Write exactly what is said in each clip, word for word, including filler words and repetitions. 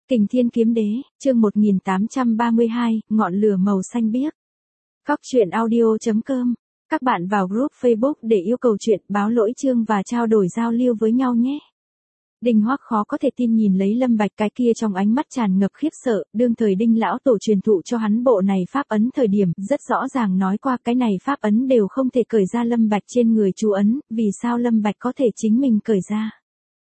Kình Thiên Kiếm Đế, chương một nghìn tám trăm ba mươi hai, ngọn lửa màu xanh biếc. Cóc truyện audio chấm com. Các bạn vào group Facebook để yêu cầu chuyện, báo lỗi chương và trao đổi giao lưu với nhau nhé. Đinh Hoắc khó có thể tin nhìn lấy Lâm Bạch cái kia trong ánh mắt tràn ngập khiếp sợ, đương thời Đinh lão tổ truyền thụ cho hắn bộ này pháp ấn thời điểm, rất rõ ràng nói qua cái này pháp ấn đều không thể cởi ra Lâm Bạch trên người chú ấn, vì sao Lâm Bạch có thể chính mình cởi ra.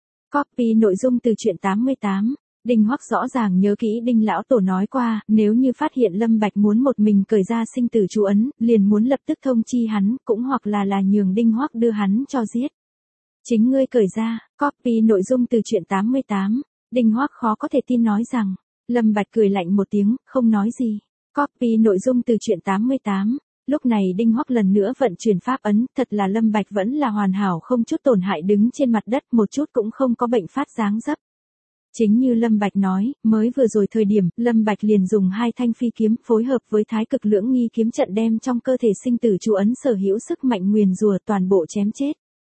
Copy nội dung từ truyện tám mươi tám. Đinh Hoắc rõ ràng nhớ kỹ Đinh lão tổ nói qua, nếu như phát hiện Lâm Bạch muốn một mình cởi ra sinh tử chú ấn, liền muốn lập tức thông chi hắn, cũng hoặc là là nhường Đinh Hoắc đưa hắn cho giết. Chính ngươi cởi ra. Copy nội dung từ truyện tám mươi tám. Đinh Hoắc khó có thể tin nói rằng, Lâm Bạch cười lạnh một tiếng, không nói gì. Copy nội dung từ truyện tám mươi tám. Lúc này Đinh Hoắc lần nữa vận chuyển pháp ấn, thật là Lâm Bạch vẫn là hoàn hảo không chút tổn hại đứng trên mặt đất, một chút cũng không có bệnh phát dáng dấp. Chính như Lâm Bạch nói, mới vừa rồi thời điểm, Lâm Bạch liền dùng hai thanh phi kiếm phối hợp với thái cực lưỡng nghi kiếm trận đem trong cơ thể sinh tử chú ấn sở hữu sức mạnh nguyền rủa toàn bộ chém chết.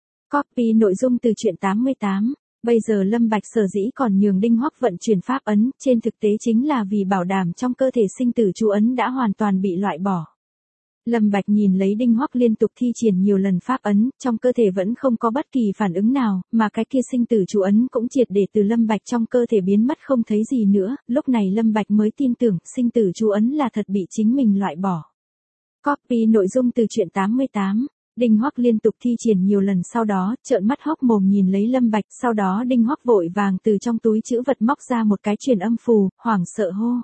Copy nội dung từ truyện tám mươi tám. Bây giờ Lâm Bạch sở dĩ còn nhường Đinh Hoắc vận chuyển pháp ấn, trên thực tế chính là vì bảo đảm trong cơ thể sinh tử chú ấn đã hoàn toàn bị loại bỏ. Lâm Bạch nhìn lấy Đinh Hoắc liên tục thi triển nhiều lần pháp ấn, trong cơ thể vẫn không có bất kỳ phản ứng nào, mà cái kia sinh tử chú ấn cũng triệt để từ Lâm Bạch trong cơ thể biến mất không thấy gì nữa, lúc này Lâm Bạch mới tin tưởng sinh tử chú ấn là thật bị chính mình loại bỏ. Copy nội dung từ truyện tám mươi tám. Đinh Hoắc liên tục thi triển nhiều lần sau đó, trợn mắt hốc mồm nhìn lấy Lâm Bạch, sau đó Đinh Hoắc vội vàng từ trong túi trữ vật móc ra một cái truyền âm phù, hoảng sợ hô.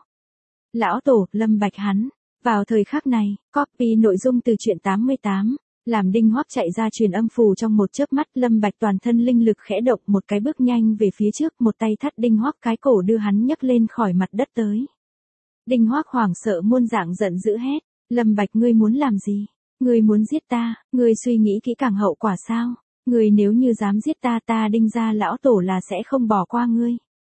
Lão tổ, Lâm Bạch hắn. Vào thời khắc này, copy nội dung từ truyện tám mươi tám, làm Đinh Hoắc chạy ra truyền âm phù trong một chớp mắt, Lâm Bạch toàn thân linh lực khẽ động một cái bước nhanh về phía trước, một tay thắt Đinh Hoắc cái cổ đưa hắn nhấc lên khỏi mặt đất tới. Đinh Hoắc hoảng sợ muôn dạng giận dữ hét, Lâm Bạch ngươi muốn làm gì? Ngươi muốn giết ta, ngươi suy nghĩ kỹ càng hậu quả sao? Ngươi nếu như dám giết ta ta Đinh gia lão tổ là sẽ không bỏ qua ngươi.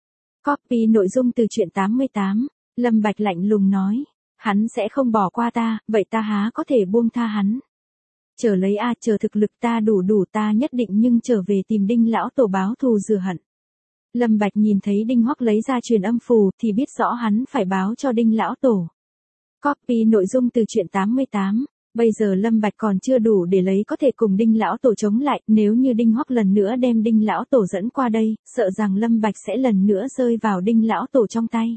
Copy nội dung từ truyện tám mươi tám, Lâm Bạch lạnh lùng nói. Hắn sẽ không bỏ qua ta, vậy ta há có thể buông tha hắn. Chờ lấy a, chờ thực lực ta đủ đủ ta nhất định nhưng trở về tìm Đinh lão tổ báo thù rửa hận. Lâm Bạch nhìn thấy Đinh Hoắc lấy ra truyền âm phù thì biết rõ hắn phải báo cho Đinh lão tổ. Copy nội dung từ truyện tám mươi tám. Bây giờ Lâm Bạch còn chưa đủ để lấy có thể cùng Đinh lão tổ chống lại, nếu như Đinh Hoắc lần nữa đem Đinh lão tổ dẫn qua đây, sợ rằng Lâm Bạch sẽ lần nữa rơi vào Đinh lão tổ trong tay.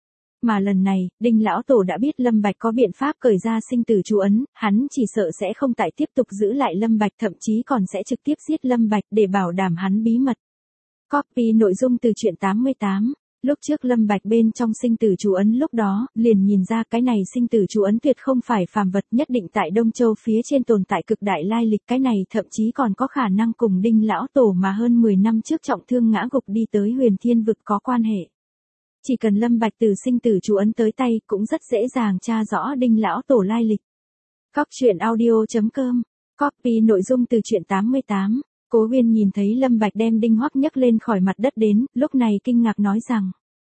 Mà lần này, Đinh lão tổ đã biết Lâm Bạch có biện pháp cởi ra sinh tử chú ấn, hắn chỉ sợ sẽ không tại tiếp tục giữ lại Lâm Bạch, thậm chí còn sẽ trực tiếp giết Lâm Bạch để bảo đảm hắn bí mật. Copy nội dung từ truyện tám mươi tám. Lúc trước Lâm Bạch bên trong sinh tử chú ấn lúc đó, liền nhìn ra cái này sinh tử chú ấn tuyệt không phải phàm vật, nhất định tại Đông Châu phía trên tồn tại cực đại lai lịch, cái này thậm chí còn có khả năng cùng Đinh lão tổ mà hơn mười năm trước trọng thương ngã gục đi tới Huyền Thiên vực có quan hệ. Chỉ cần Lâm Bạch từ sinh tử chú ấn tới tay, cũng rất dễ dàng tra rõ Đinh lão tổ lai lịch. Cóc truyện audio chấm com. Copy nội dung từ truyện tám mươi tám. Cố Huyên nhìn thấy Lâm Bạch đem Đinh Hoắc nhấc lên khỏi mặt đất đến, lúc này kinh ngạc nói rằng: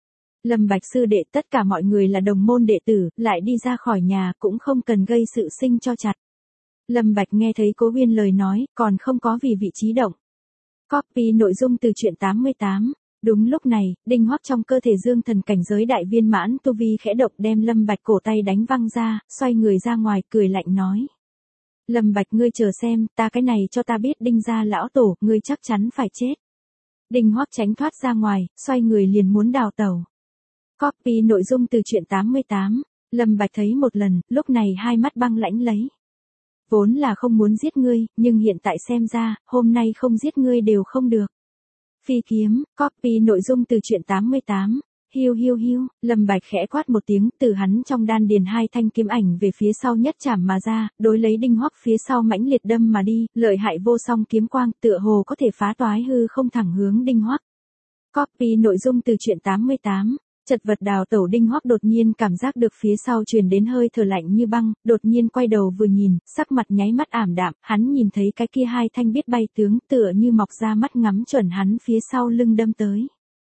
Lâm Bạch sư đệ, tất cả mọi người là đồng môn đệ tử, lại đi ra khỏi nhà cũng không cần gây sự sinh cho chặt. Lâm Bạch nghe thấy Cố Huyên lời nói, còn không có vì vị trí động. Copy nội dung từ truyện tám mươi tám. Đúng lúc này, Đinh Hoắc trong cơ thể dương thần cảnh giới đại viên mãn tu vi khẽ động đem Lâm Bạch cổ tay đánh văng ra, xoay người ra ngoài cười lạnh nói. Lâm Bạch ngươi chờ xem, ta cái này cho ta biết Đinh gia lão tổ, ngươi chắc chắn phải chết. Đinh Hoắc tránh thoát ra ngoài, xoay người liền muốn đào tẩu. Copy nội dung từ truyện tám mươi tám, Lâm Bạch thấy một lần, lúc này hai mắt băng lãnh lấy. Vốn là không muốn giết ngươi, nhưng hiện tại xem ra, hôm nay không giết ngươi đều không được. Phi kiếm. Copy nội dung từ truyện tám mươi tám. Hiu hiu hiu, Lâm Bạch khẽ quát một tiếng, từ hắn trong đan điền hai thanh kiếm ảnh về phía sau nhất chảm mà ra, đối lấy Đinh Hoắc phía sau mãnh liệt đâm mà đi, lợi hại vô song kiếm quang, tựa hồ có thể phá toái hư không thẳng hướng Đinh Hoắc. Copy nội dung từ truyện tám mươi tám. Chật vật đào tẩu Đinh Hoắc đột nhiên cảm giác được phía sau truyền đến hơi thở lạnh như băng, đột nhiên quay đầu vừa nhìn, sắc mặt nháy mắt ảm đạm, hắn nhìn thấy cái kia hai thanh biết bay tướng tựa như mọc ra mắt ngắm chuẩn hắn phía sau lưng đâm tới.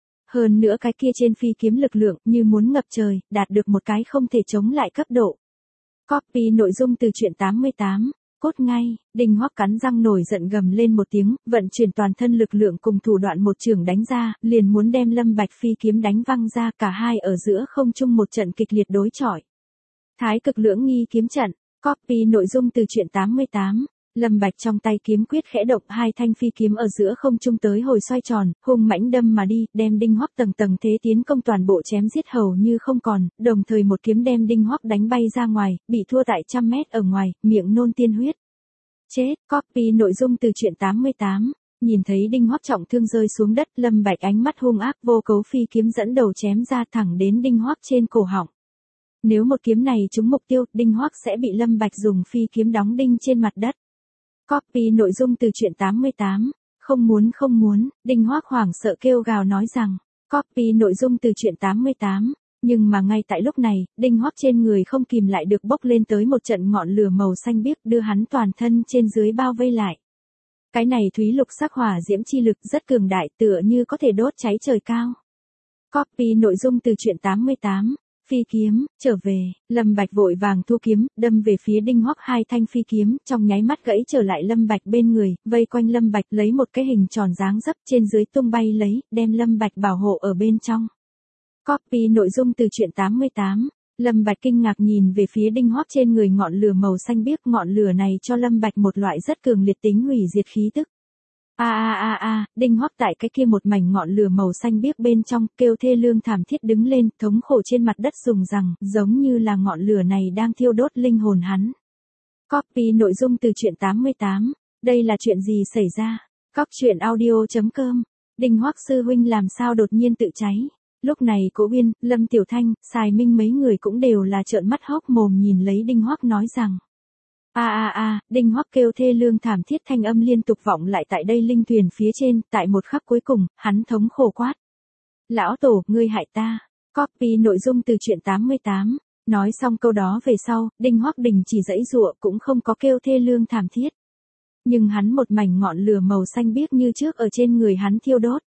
Hơn nữa cái kia trên phi kiếm lực lượng như muốn ngập trời, đạt được một cái không thể chống lại cấp độ. Copy nội dung từ truyện tám mươi tám. cốt ngay, Đinh Hoắc cắn răng nổi giận gầm lên một tiếng, vận chuyển toàn thân lực lượng cùng thủ đoạn một chưởng đánh ra, liền muốn đem Lâm Bạch phi kiếm đánh văng ra, cả hai ở giữa không trung một trận kịch liệt đối chọi. Thái cực lưỡng nghi kiếm trận, copy nội dung từ truyện tám mươi tám. Lâm Bạch trong tay kiếm quyết khẽ động, hai thanh phi kiếm ở giữa không trung tới hồi xoay tròn, hung mãnh đâm mà đi, đem Đinh Hoắc tầng tầng thế tiến công toàn bộ chém giết hầu như không còn, đồng thời một kiếm đem Đinh Hoắc đánh bay ra ngoài, bị thua tại trăm mét ở ngoài, miệng nôn tiên huyết. Chết, copy nội dung từ truyện tám mươi tám. Nhìn thấy Đinh Hoắc trọng thương rơi xuống đất, Lâm Bạch ánh mắt hung ác vô cấu phi kiếm dẫn đầu chém ra thẳng đến Đinh Hoắc trên cổ họng. Nếu một kiếm này trúng mục tiêu, Đinh Hoắc sẽ bị Lâm Bạch dùng phi kiếm đóng đinh trên mặt đất. Copy nội dung từ truyện tám mươi tám. Không muốn không muốn, Đinh Hoắc hoảng sợ kêu gào nói rằng. Copy nội dung từ truyện tám mươi tám. Nhưng mà ngay tại lúc này, Đinh Hoắc trên người không kìm lại được bốc lên tới một trận ngọn lửa màu xanh biếc đưa hắn toàn thân trên dưới bao vây lại. Cái này thúy lục sắc hỏa diễm chi lực rất cường đại, tựa như có thể đốt cháy trời cao. Copy nội dung từ truyện tám mươi tám. Phi kiếm, trở về, Lâm Bạch vội vàng thu kiếm, đâm về phía Đinh Hoắc hai thanh phi kiếm, trong nháy mắt gãy trở lại Lâm Bạch bên người, vây quanh Lâm Bạch lấy một cái hình tròn dáng dấp trên dưới tung bay lấy, đem Lâm Bạch bảo hộ ở bên trong. Copy nội dung từ truyện tám mươi tám. Lâm Bạch kinh ngạc nhìn về phía Đinh Hoắc trên người ngọn lửa màu xanh biếc, ngọn lửa này cho Lâm Bạch một loại rất cường liệt tính hủy diệt khí tức. A a a a, Đinh Hoắc tại cái kia một mảnh ngọn lửa màu xanh biếc bên trong, kêu thê lương thảm thiết đứng lên, thống khổ trên mặt đất dùng rằng, giống như là ngọn lửa này đang thiêu đốt linh hồn hắn. Copy nội dung từ truyện tám mươi tám. Đây là chuyện gì xảy ra? Cóc truyện audio chấm com. Đinh Hoắc sư huynh làm sao đột nhiên tự cháy? Lúc này Cố Uyên, Lâm Tiểu Thanh, Sài Minh mấy người cũng đều là trợn mắt hốc mồm nhìn lấy Đinh Hoắc nói rằng. A a a, Đinh Hoắc kêu thê lương thảm thiết, thanh âm liên tục vọng lại tại đây linh thuyền phía trên, tại một khắc cuối cùng, hắn thống khổ quát. Lão tổ, ngươi hại ta. Copy nội dung từ truyện tám mươi tám. Nói xong câu đó về sau, Đinh Hoắc đình chỉ giãy giụa, cũng không có kêu thê lương thảm thiết. Nhưng hắn một mảnh ngọn lửa màu xanh biếc như trước ở trên người hắn thiêu đốt.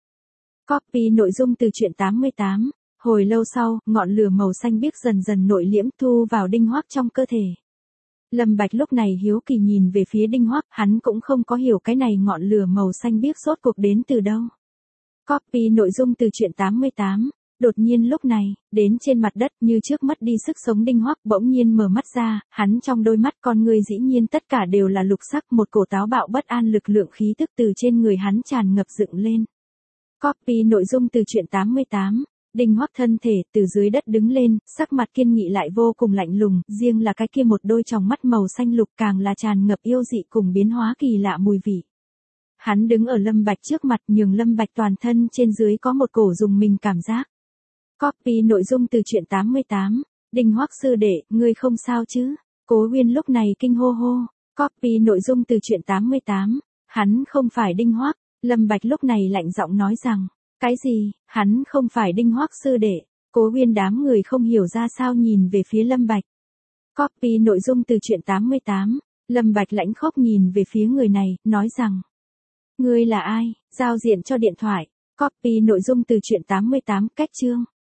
Copy nội dung từ truyện tám mươi tám. Hồi lâu sau, ngọn lửa màu xanh biếc dần dần nội liễm thu vào Đinh Hoắc trong cơ thể. Lâm Bạch lúc này hiếu kỳ nhìn về phía Đinh Hoắc, hắn cũng không có hiểu cái này ngọn lửa màu xanh biếc rốt cuộc đến từ đâu. Copy nội dung từ truyện tám mươi tám. Đột nhiên lúc này, đến trên mặt đất như trước mất đi sức sống Đinh Hoắc bỗng nhiên mở mắt ra, hắn trong đôi mắt con người dĩ nhiên tất cả đều là lục sắc, một cổ táo bạo bất an lực lượng khí tức từ trên người hắn tràn ngập dựng lên. Copy nội dung từ truyện tám mươi tám. Đinh Hoắc thân thể từ dưới đất đứng lên, sắc mặt kiên nghị lại vô cùng lạnh lùng, riêng là cái kia một đôi tròng mắt màu xanh lục càng là tràn ngập yêu dị cùng biến hóa kỳ lạ mùi vị. Hắn đứng ở Lâm Bạch trước mặt, nhường Lâm Bạch toàn thân trên dưới có một cổ dùng mình cảm giác. Copy nội dung từ truyện tám mươi tám. Đinh Hoắc sư đệ, ngươi không sao chứ? Cố Uyên lúc này kinh hô hô. Copy nội dung từ truyện tám mươi tám. Hắn không phải Đinh Hoắc. Lâm Bạch lúc này lạnh giọng nói rằng. Cái gì? Hắn không phải Đinh Hoắc sư đệ. Cố Uyên đám người không hiểu ra sao nhìn về phía Lâm Bạch. Copy nội dung từ truyện tám mươi tám. Lâm Bạch lãnh khốc nhìn về phía người này, nói rằng. Ngươi là ai? Giao diện cho điện thoại. Copy nội dung từ truyện tám mươi tám, cách chương.